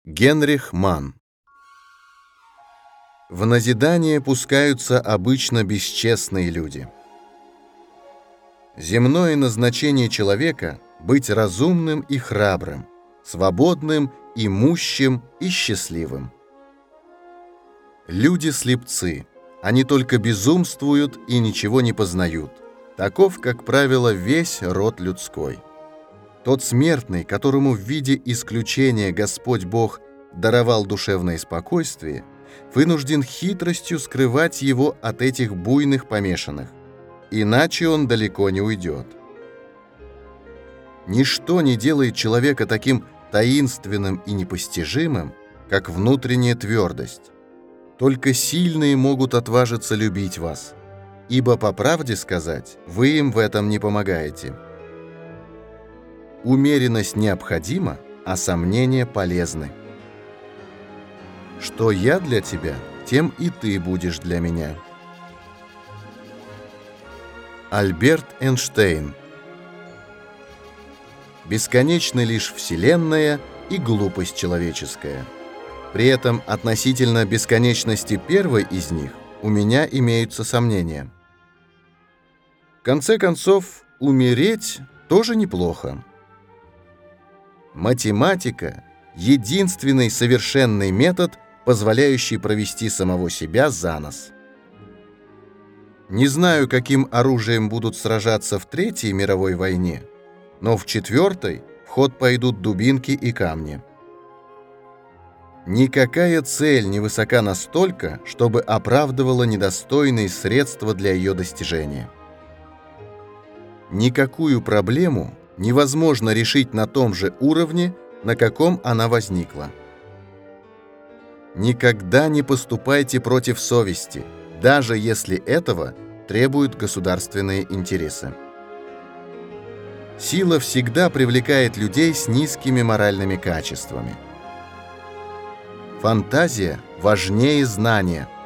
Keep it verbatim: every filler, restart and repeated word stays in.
Генрих Манн. В назидание пускаются обычно бесчестные люди. Земное назначение человека — быть разумным и храбрым, свободным, имущим и счастливым. Люди слепцы, они только безумствуют и ничего не познают. Таков, как правило, весь род людской. Тот смертный, которому в виде исключения Господь Бог даровал душевное спокойствие, вынужден хитростью скрывать его от этих буйных помешанных, иначе он далеко не уйдет. Ничто не делает человека таким таинственным и непостижимым, как внутренняя твердость. Только сильные могут отважиться любить вас, ибо, по правде сказать, вы им в этом не помогаете. Умеренность необходима, а сомнения полезны. Что я для тебя, тем и ты будешь для меня. Альберт Эйнштейн. Бесконечна лишь Вселенная и глупость человеческая. При этом относительно бесконечности первой из них у меня имеются сомнения. В конце концов, умереть тоже неплохо. Математика — единственный совершенный метод, позволяющий провести самого себя за нос. Не знаю, каким оружием будут сражаться в Третьей мировой войне, но в Четвертой в ход пойдут дубинки и камни. Никакая цель не высока настолько, чтобы оправдывала недостойные средства для ее достижения. Никакую проблему невозможно решить на том же уровне, на каком она возникла. Никогда не поступайте против совести, даже если этого требуют государственные интересы. Сила всегда привлекает людей с низкими моральными качествами. Фантазия важнее знания.